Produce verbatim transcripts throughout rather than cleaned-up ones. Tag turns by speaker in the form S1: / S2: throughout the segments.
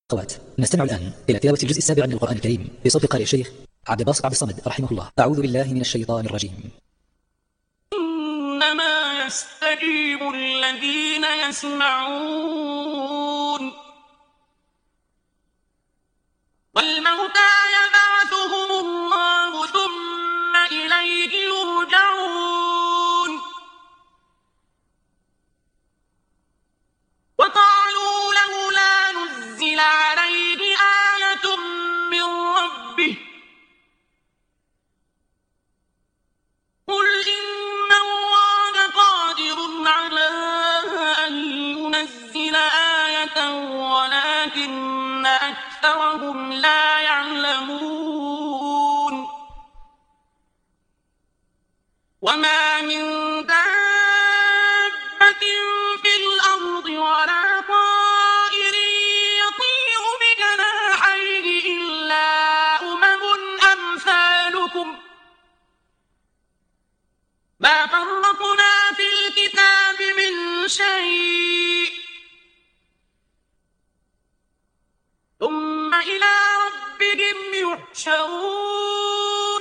S1: أخوات، نستمع الآن إلى تلاوة الجزء السابع من القرآن الكريم في صوت القارئ الشيخ عبد الباسط عبد الصمد رحمه الله. أعوذ بالله من الشيطان الرجيم.
S2: إنما يستجيب الذين يسمعون والموتى يبعثهم الله ثم إليه يرجعون وقالوا لولا نزل عليه آية من ربه قل إن الله قادر على أن ينزل آية ولكن أكثرهم لا يعلمون وما من دابة في الأرض ولا طائر يطير بجناحيه إلا أمم أمثالكم ما فرطنا في الكتاب من شيء ثم إلى ربهم يحشرون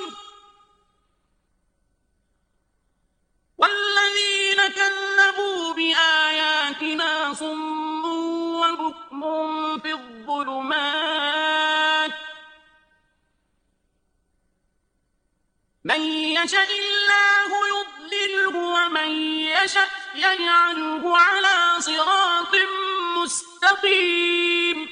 S2: والذين كذبوا بآياتنا صم وبكم في الظلمات من يشاء الله يضلله ومن يشاء يجعله على صراط مستقيم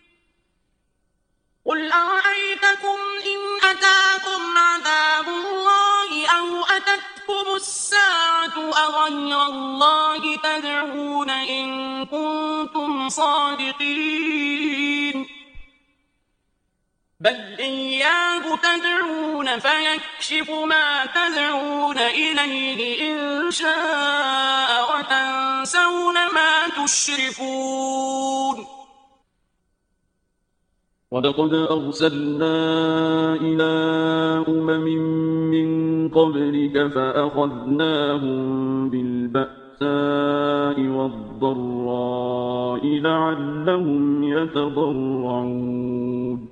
S2: قل أرأيتكم إن أتاكم عذاب الله أو أتتكم الساعة أغير الله تدعون إن كنتم صادقين بل إياه تدعون فيكشف ما تدعون إليه إن شاء وتنسون ما تشركون
S3: ولقد أرسلنا إلى أمم من قبلك فأخذناهم بالبأساء والضراء لعلهم يتضرعون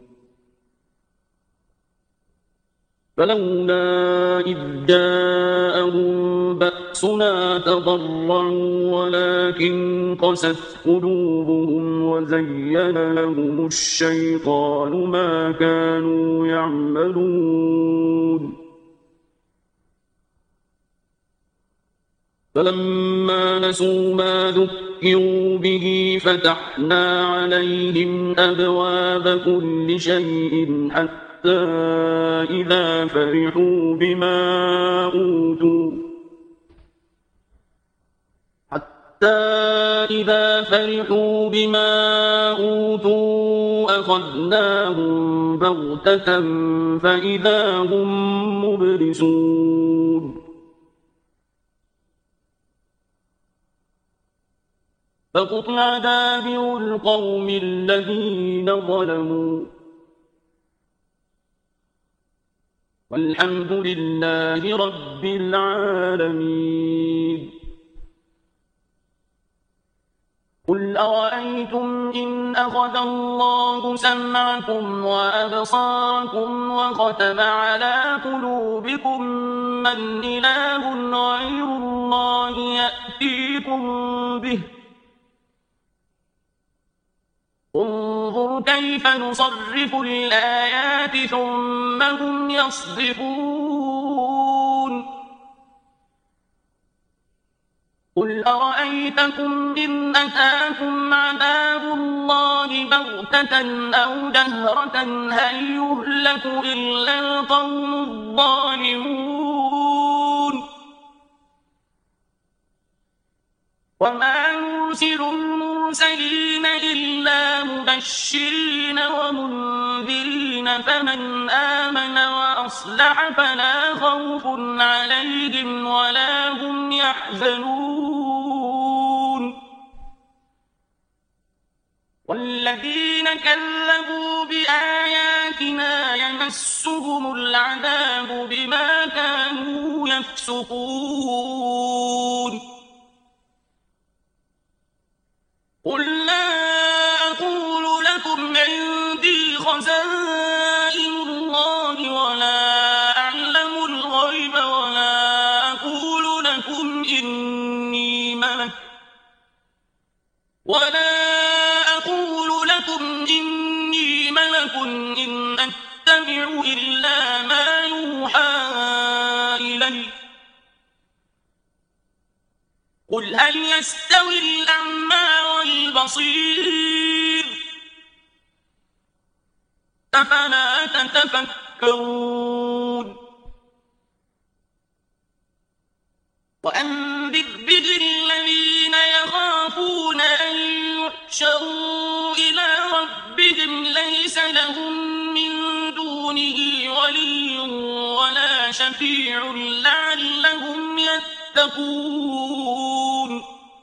S3: فلولا إذ جاءهم بأسنا تضرعوا ولكن قست قلوبهم وزين لهم الشيطان ما كانوا يعملون فلما نسوا ما ذكروا به فتحنا عليهم أبواب كل شيء حتى إذا فرحوا بما أوتوا حتى إذا فرحوا بما أوتوا أخذناهم بغتة فإذا هم مبلسون فقطع دابر القوم الذين ظلموا والحمد لله رب العالمين قل أرأيتم إن أخذ الله سمعكم وأبصاركم وختم على قلوبكم من إله غير الله يأتيكم به انظر كيف نصرف الآيات ثم هم يصدفون قل أرأيتكم إن أتاكم عذاب الله بغتة أو جهرة هل يهلك إلا القوم الظالمون وما نرسل المرسلين إلا مبشرين ومنذرين فمن آمن وأصلح فلا خوف عليهم ولا هم يحزنون والذين كذبوا بآياتنا يمسهم العذاب بما كانوا يفسقون قل لا أقول لكم
S2: خزائن الله ولا أعلم الغيب ولا أقول لكم إني ملك ولا أقول لكم إني ملك إن أتبع إلا ما يوحى إلي قل هل يستوي الأعمى والبصير أفلا تتفكرون وأنذر به الذين يخافون أن يحشروا إلى ربهم ليس لهم من دونه ولي ولا شفيع لعلهم يتقون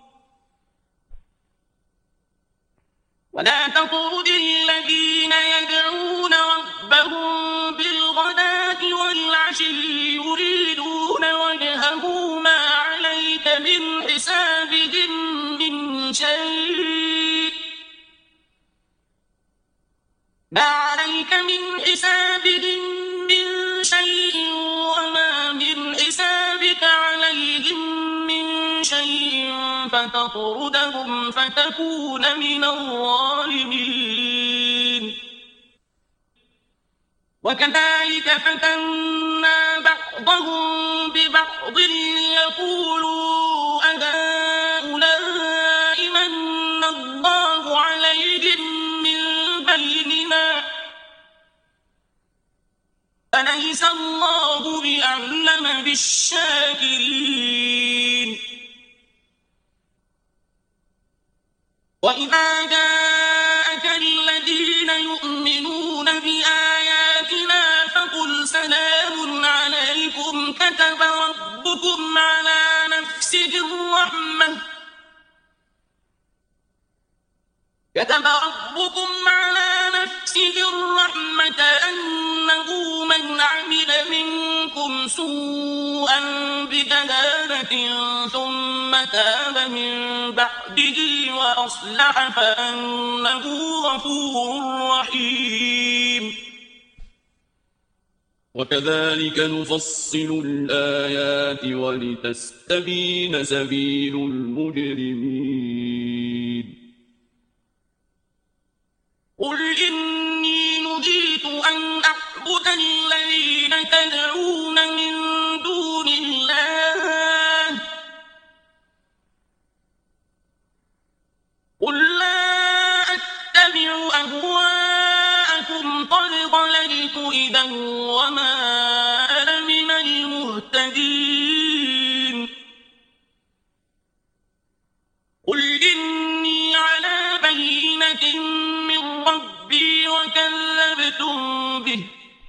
S2: ولا تطرد الذين يدعون ربهم بالغداة والعشي يريدون وجهه ما عليك من حسابهم من شيء ما عليك من حسابهم من شيء وما من حسابك عليهم من شيء فتطردهم فتكون من الظالمين وكذلك فتنا بعضهم ببعض ليقولوا أهؤلاء من الله عليهم من بيننا أليس الله بأعلم بالشاكرين وإذا جاءك الذين يؤمنون بآياتنا فقل سلام عليكم كتب ربكم على نفسه الرحمة كتب ربكم على نفسه الرحمة أنه من عمل منكم سوءا بجهالة ثم تاب من بعده وأصلح فأنه غفور رحيم وكذلك نفصل الآيات ولتستبين سبيل المجرمين قل إني نهيت أن أعبد الذين تدعون من دون الله قل لا أتبع أهواءكم قد ضللت إذا وما أنا من المهتدين قل إني على بينة من ربي وكذبتم به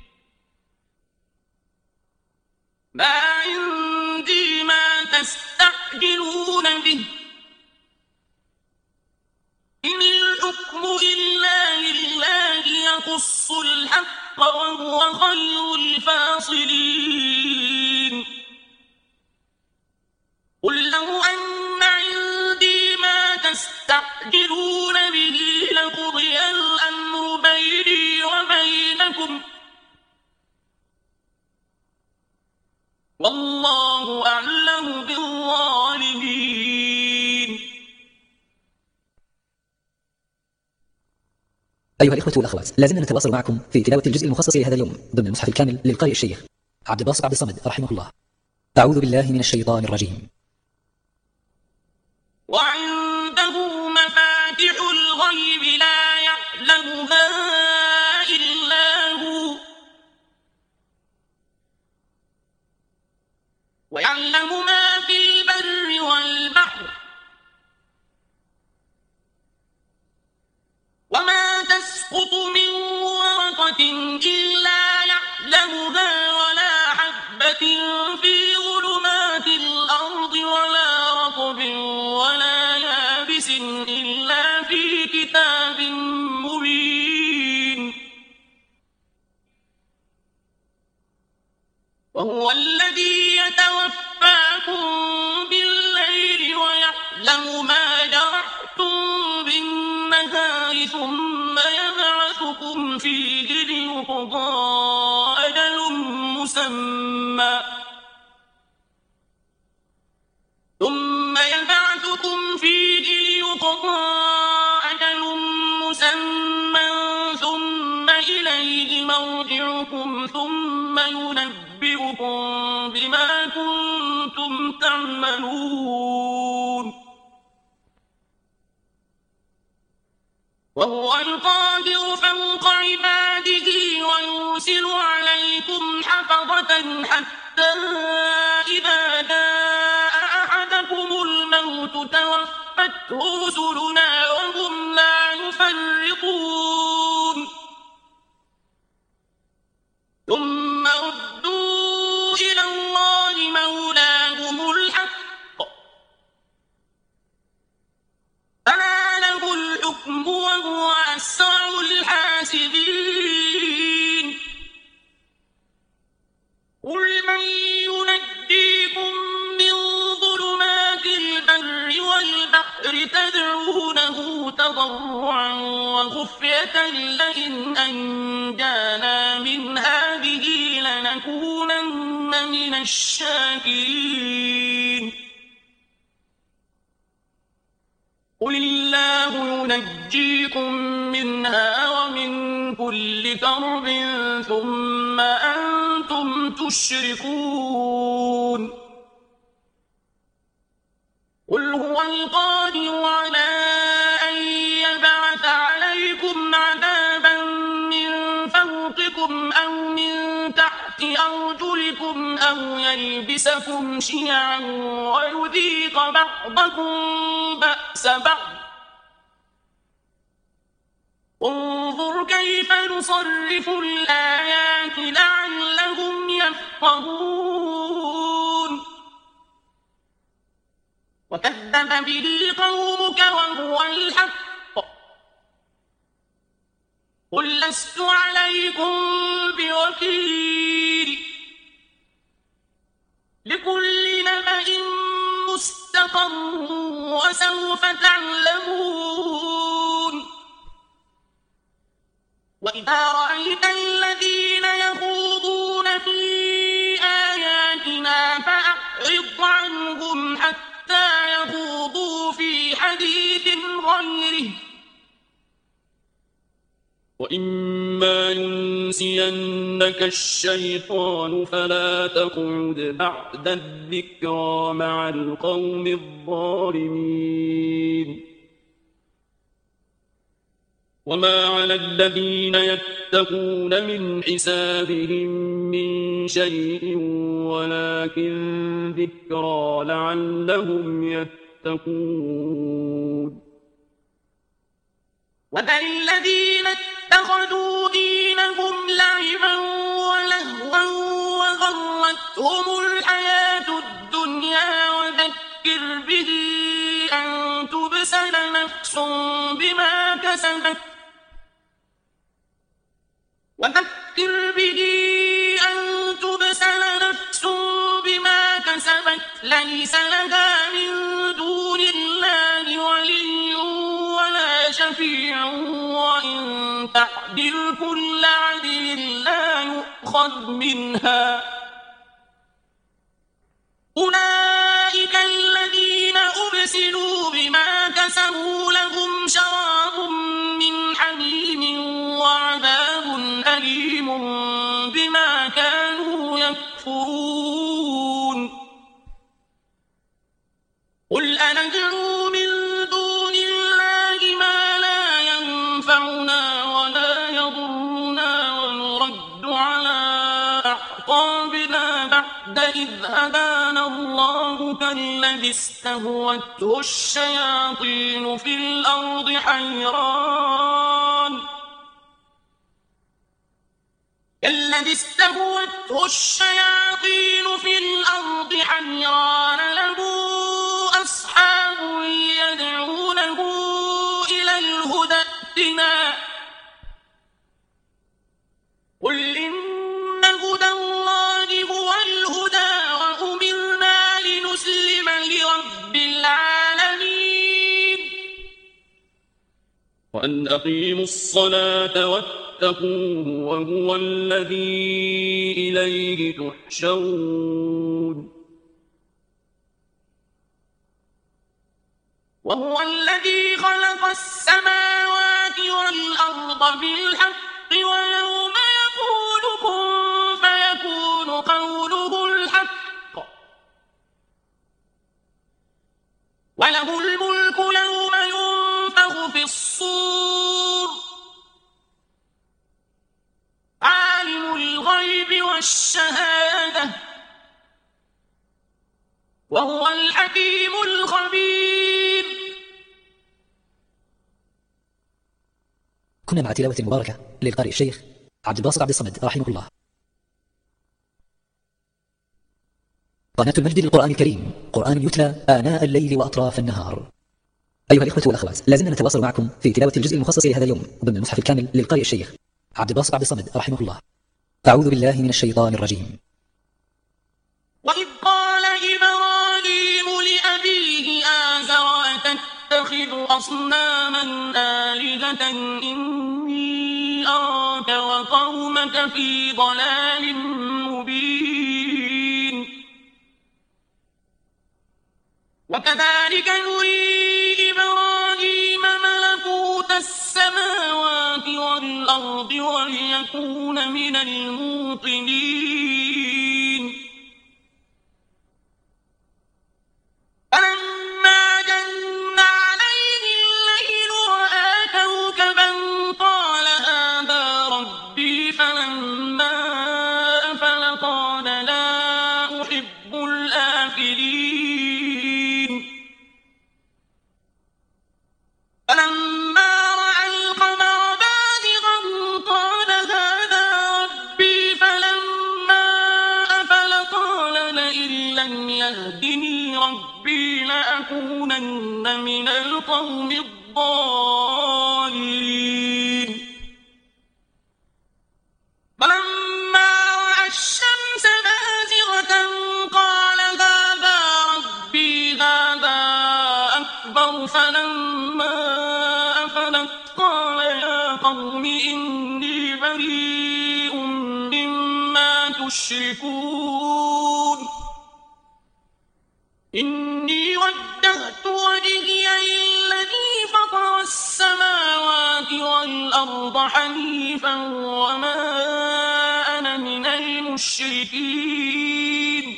S2: ما عندي ما تستعجلون به إن الحكم إلا لله يقص الحق وهو خير الفاصلين قل لو أن عندي ما تستعجلون به لقضي الأمر بيني وبينكم والله أعلم بالظالمين
S1: أيها الإخوة والأخوات، لازلنا نتواصل معكم في تلاوة الجزء المخصص لهذا اليوم ضمن المصحف الكامل للقارئ الشيخ عبد الباسط عبد الصمد رحمه الله. أعوذ بالله من الشيطان الرجيم.
S2: وعنده مفاتح الغيب لا يعلمها إلا هو ويعلم ما في البر والبحر وما تسقط من ورقة إلا يعلمها ولا حبة في ظلمات الأرض ولا رطب ولا يابس إلا في كتاب مبين وهو الذي يتوفاكم بالليل ويعلم ما جرحتم بالنهار ثم يبعثكم
S3: يبعثكم فيه ليقضى أجل مسمى ثم يبعثكم فيه ليقضى أجل مسمى ثم إليه مرجعكم ثم ينبئكم بما كنتم تعملون وهو القادر فوق عباده ويرسل عليكم حفظة حتى إذا جاء أحدكم الموت توفته رسلنا وهم لا يفرطون ثم ردوا إلى الله مولاهم الحق ألا له الحكم وهو أسرع الحاسبين قل من ينجيكم من ظلمات البر والبحر تدعونه تضرعا وخفية لئن أنجانا من هذه لنكونن من الشاكرين قل الله ينجيكم منها ومن كل كرب ثم أنتم تشركون قل هو القادر على أن يبعث عليكم عذابا من فوقكم أو من تحت أرجلكم أو يلبسكم شيعا ويذيق بعضكم بأس بعض انظر كيف نصرف الآيات لعلهم يفقهون وكذب به قومك وهو الحق قل لست عليكم بوكيل لكل نبأ مستقر وسوف تعلمون وإذا رأيت الذين يخوضون في آياتنا فأعرض عنهم حتى يخوضوا في حديث غيره وإما ينسينك الشيطان فلا تقعد بعد الذكرى مع القوم الظالمين وما على الذين يتقون من حسابهم من شيء ولكن ذكرى لعلهم يتقون وذل الذين اتخذوا دينهم لعبا ولهوا وغرتهم الحياة الدنيا وذكر به أن تبسل نفس بما كسبت وذكر به أن تبسل نفس بما كسبت ليس لها من دون الله ولي ولا شفيع وإن تعدل كل عدل لا يؤخذ منها أولئك الذين أبسلوا بما كسبوا لهم شراب من حميم وعذاب أليم بما كانوا يكفرون قل أندعو من دون الله ما لا ينفعنا ولا يضرنا ونرد على أعقابنا بعد إذ هدانا الله كالذي استهوته الشياطين في الأرض حيران كالذي استهوته الشياطين في الأرض حيران له أصحاب يدعونه إلى الهدى ائتنا قل إن هدى الله هو الهدى وأمرنا لنسلم لرب العالمين وأن أقيموا الصلاة واتقوا واتقوه وهو الذي إليه تحشرون وهو الذي خلق السماوات والأرض بالحق ويوم يقول كن فيكون قوله الحق وله الملك يوم ينفخ في الصور عالم الغيب والشهادة وهو الحكيم الخبير.
S1: كنا مع تلاوة مباركة للقارئ الشيخ عبد الباسط عبد الصمد رحمه الله. قناة المجد للقرآن الكريم، قرآن يتلى آناء الليل وأطراف النهار. أيها الإخوة والأخوات، لازلنا نتواصل معكم في تلاوة الجزء المخصص لهذا اليوم ضمن المصحف الكامل للقارئ الشيخ عبد الباسط عبد الصمد رحمه الله. أعوذ بالله من الشيطان الرجيم.
S3: وإذ قال إبراهيم لأبيه آزر أتتخذ أصناما آلهة إني أراك وقومك في ضلال مبين. وكذلك نري إبراهيم ملكوت السماوات والأرض وليكون من الموقنين. فلما جن عليه الليل رأى كوكبا قال هذا ربي فلما أفل قال لا أحب الآفلين. فلما رأى القمر بازغا قال هذا ربي فلما أفل قال لئن لم يهدني ربي لأكونن من القوم الضالين. فلما رأى الشمس بازغة قال هذا ربي هذا أكبر. فلما أفلت قال يا قوم إني بريء مما تشركون. إني وجهت وجهي للذي فطر السماوات والأرض حنيفا وما أنا من المشركين.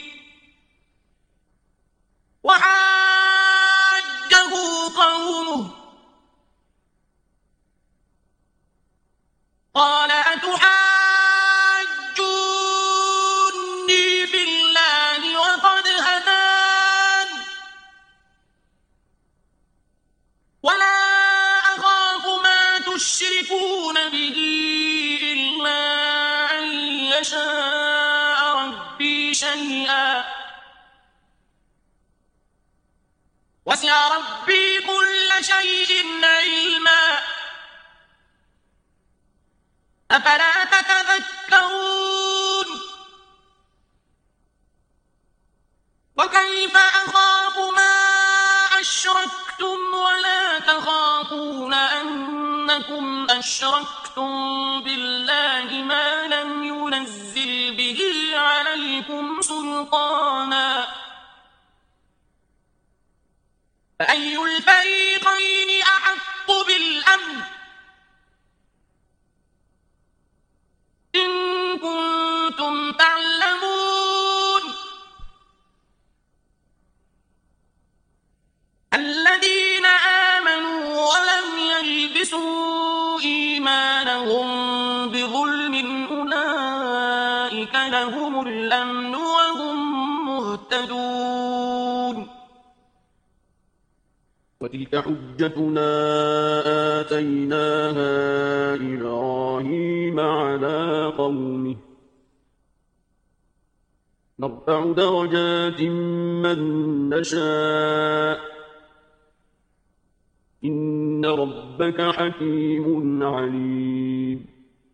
S3: وحاجه قومه قال أتحاجوني في الله وقد هدان ولا أخاف ما تشركون به إلا أن يشاء ربي شيئا وسع ربي كل شيء علما أفلا تتذكرون. وكيف أخاف ما أشركتم ولا تخافون أنكم أشركتم بالله ما لم ينزل به عليكم سلطانا فأي الفريقين أحق بالأمن إن كنتم تعلمون. الذين آمنوا ولم يلبسوا إيمانهم بظلم أولئك لهم الأمن وهم مهتدون. وتلك حجتنا آتيناها إبراهيم على قومه نرفع درجات من نشاء إن ربك حكيم عليم.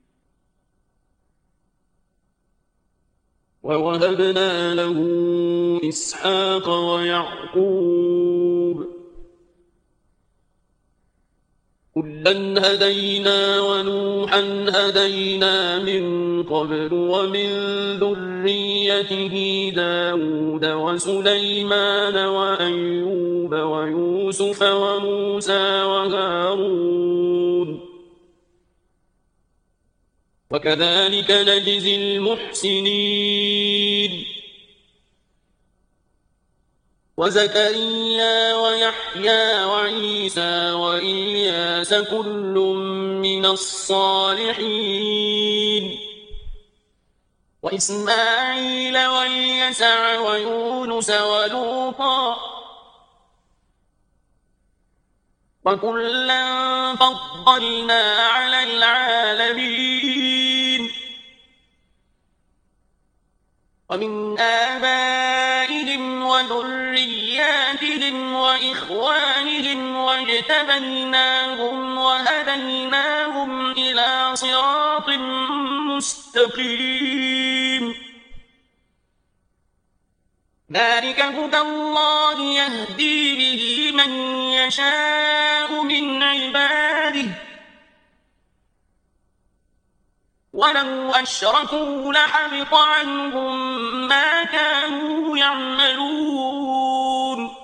S3: ووهبنا له إسحاق ويعقوب كلا هدينا ونوحا هدينا من قبل ومن ذريته داود وسليمان وأيوب ويوسف وموسى وهارون وكذلك نجزي المحسنين وزكريا ويحيى وعيسى وإلياس كل من الصالحين وإسماعيل واليسع ويونس ولوطا وكلا فضلنا على العالمين ومن آبائهم وذرياتهم وإخوانهم واجتبيناهم وهديناهم إلى صراط مستقيم ذلك هدى الله يهدي به من يشاء من عباده ولو أشركوا لحبط عنهم ما كانوا يعملون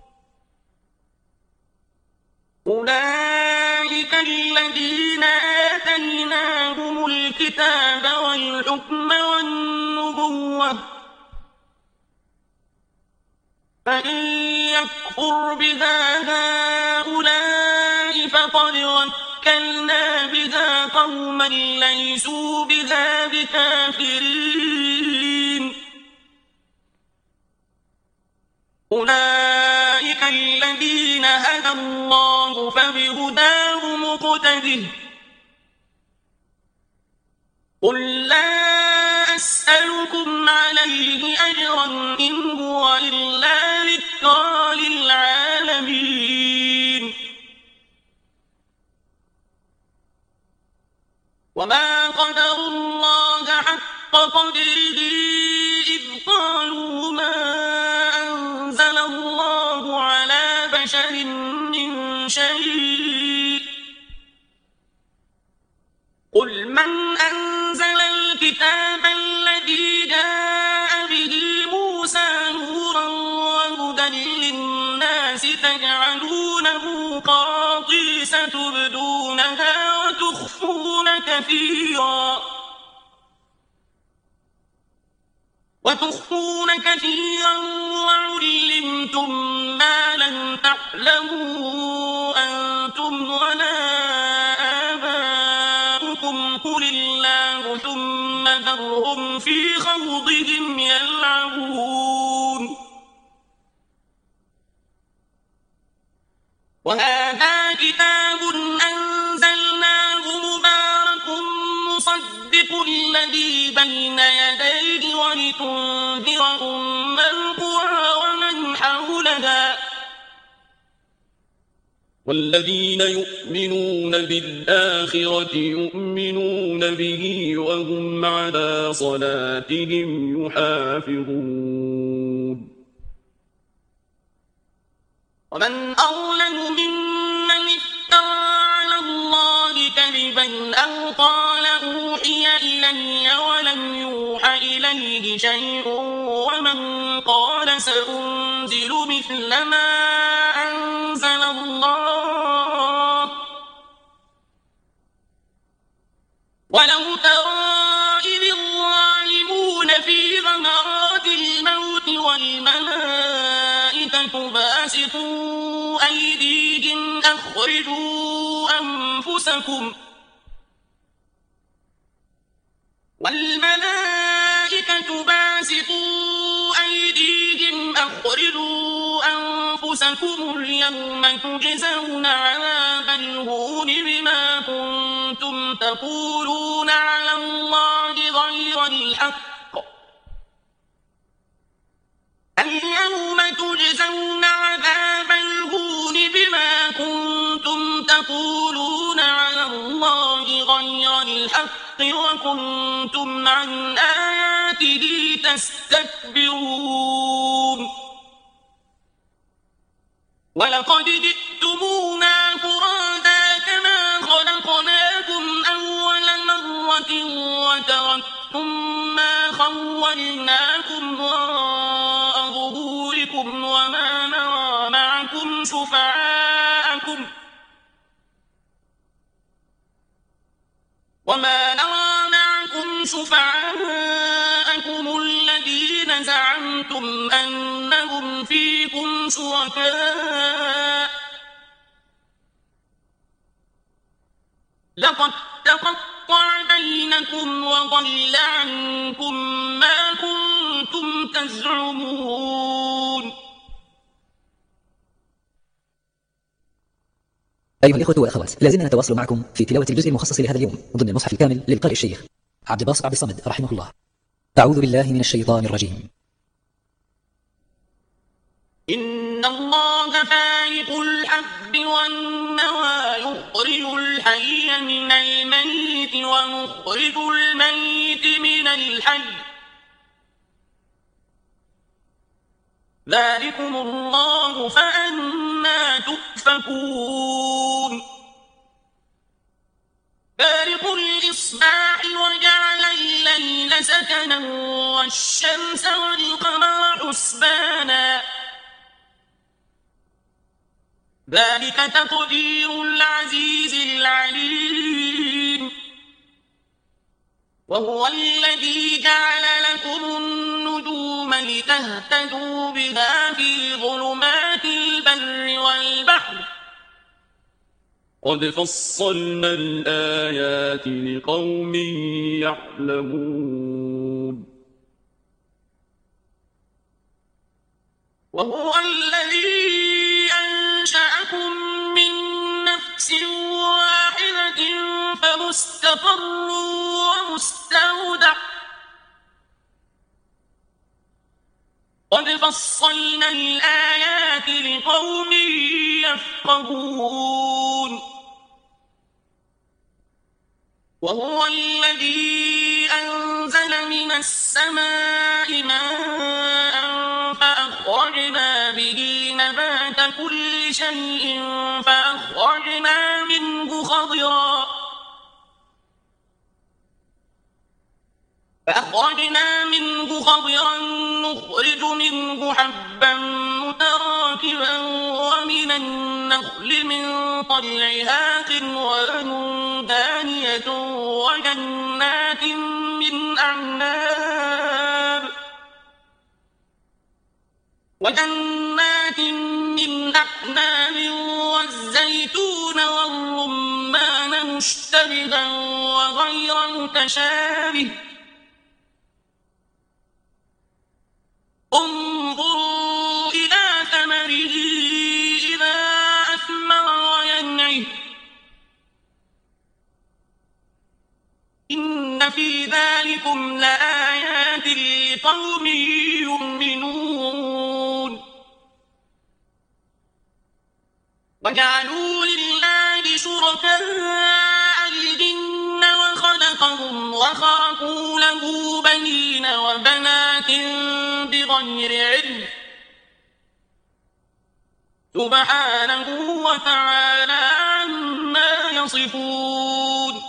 S3: أولئك الذين آتيناهم الكتاب والحكم والنبوة فإن يكفر بها هؤلاء فقد وكلنا بها قوما ليسوا بها بكافرين أولئك الذين هدى الله فبهداه مقتده قل لا أسألكم عليه أجرا إن هو إلا ذكرى للعالمين وما قدروا الله حق قدره إذ قالوا ما أنزل الله على بشر من شيء قل من أنزل الكتاب الذي جاء به موسى نورا وهدى للناس تجعلونه قراطيس تبدونها وتخفون كثيرا وتخفون كثيرا وعلمتم ما لم تعلموا أنتم ولا آباؤكم قل الله ثم ذرهم في خوضهم يلعبون وهذا كتاب أنزلناه مبارك مصدق الذي بين يديه ولتنذر أم القرى ومن حولها والذين يؤمنون بالآخرة يؤمنون به وهم على صلاتهم يحافظون ومن أظلم ممن افترى على الله كذبا أو قال أوحي إلي ولم يوح إليه شيء ومن قال سأنزل مثل ما أنزل الله ولو ترى إذ الظالمون في غمرات الموت والملائكة باسطوا أيديهم أخرجوا أنفسكم والملائكة باسطوا أيديهم أخرجوا أنفسكم اليوم تجزون عذاب الهون بما كنتم تقولون على الله غير الحق اليوم تجزون عذاب الهون بما كنتم تقولون على الله غير الحق وكنتم عن آياته تستكبرون ولقد جئتمونا فرادا كما
S2: وتركتم ما خولناكم وراء ظهوركم وما نرى معكم شفعاءكم وما نرى معكم شفعاءكم الذين زعمتم أنهم فيكم شركاء لقد تقطع بينكم وضل عنكم ما كنتم تزعمون.
S1: أيها الإخوة والأخوات، لازلنا نتواصل معكم في تلاوة الجزء المخصص لهذا اليوم ضمن المصحف الكامل للقارئ الشيخ عبد الباسط عبد الصمد رحمه الله. أعوذ بالله من الشيطان الرجيم.
S2: إن الله فالق الحب والنوى يخرج الحي من الميت ومخرج الميت من الحي ذلكم الله فأنى تؤفكون. فالق الإصباح وجعل الليل سكنا والشمس والقمر حسبانا ذلك تقدير العزيز العليم. وهو الذي جعل لكم النجوم لتهتدوا بها في ظلمات البر والبحر قد فصلنا الآيات لقوم يعلمون. وهو الذي أنشأكم من نفس واحدة فمستقر ومستودع قد فصلنا الآيات لقوم يفقهون. وهو الذي أنزل من السماء ماء فأخرجنا به نبات كل شيء فأخرجنا منه خضرا فأخرجنا منه خضرا نخرج منه حبا متراكبا ومن النخل من طلعها قنوان دانية وجنات من أعناب وجنات من أعناب والزيتون والرمان مشتبها وغير متشابه انظروا إلى ثمره إذا أثمر وينعه إن في ذلكم لآيات لقوم يؤمنون. وجعلوا لله شركاء الجن وخلقهم وخرقوا له بنين وبنات بغير علم سبحانه وتعالى عما يصفون.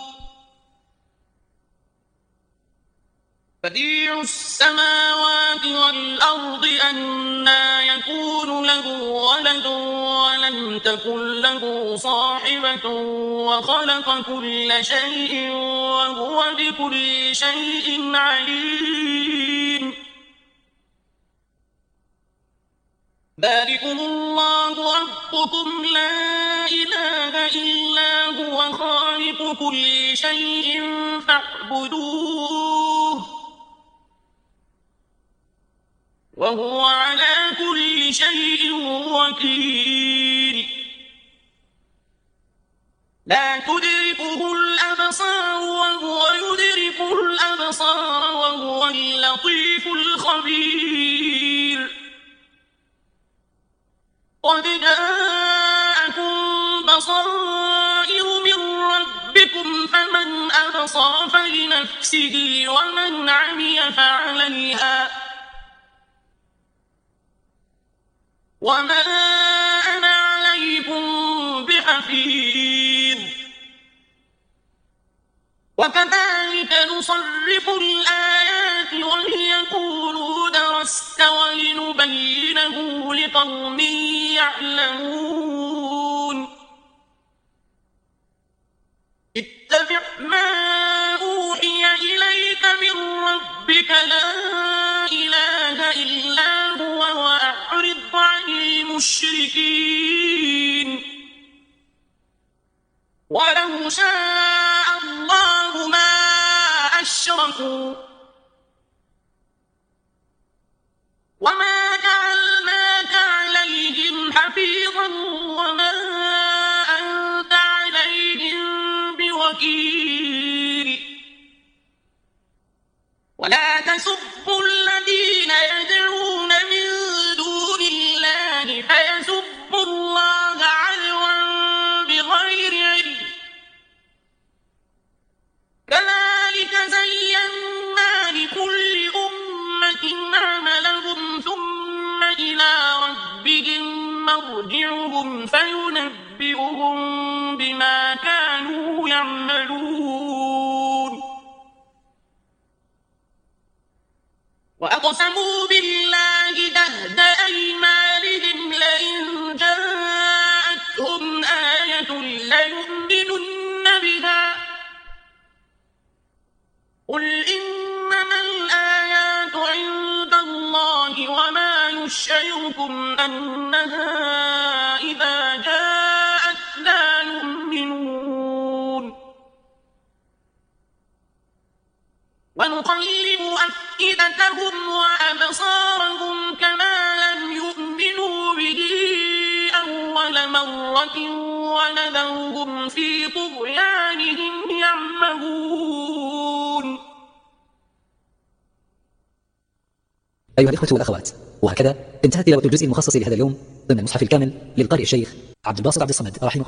S2: بديع السماوات والأرض أنى يكون له ولد ولم تكن له صاحبة وخلق كل شيء وهو بكل شيء عليم. ذلكم الله ربكم لا إله إلا هو خالق كل شيء فاعبدوه وهو على كل شيء وكيل. لا تدركه الأبصار وهو يدرك الأبصار وهو اللطيف الخبير. قد جاءكم بصائر من ربكم فمن أبصر فلنفسه ومن عمي فعليها وما أنا عليكم بحفيظ. وكذلك نصرف الآيات وليقولوا درست ولنبينه لقوم يعلمون اتبع ما أوحي إليك من ربك لا إله إلا هو وأعرض عن المشركين ولو شاء الله ما أشركوا وما جعلناك عليهم حفيظا وما أنت عليهم بوكيل ولا تسبوا الذين يدعون من دون الله فيسبوا الله عدوا بغير علم كذلك زينا لكل أمة عملهم ثم إلى ربهم مرجعهم فينبئهم بما كانوا يعملون وأقسموا بالله جهد أيمانهم لئن جاءتهم آية ليؤمنن بها قل إنما الآيات عند الله وما يشعركم أنها إذا جاءت لا يؤمنون ونقلب أفئدتهم وأبصارهم كما لم يؤمنوا به أول مرة ونذرهم في طغيانهم يعمهون.
S1: أيها الإخوة والأخوات، وهكذا انتهت تلاوة الجزء المخصص لهذا اليوم ضمن المصحف الكامل للقارئ الشيخ عبد الباسط عبد الصمد رحمه الله.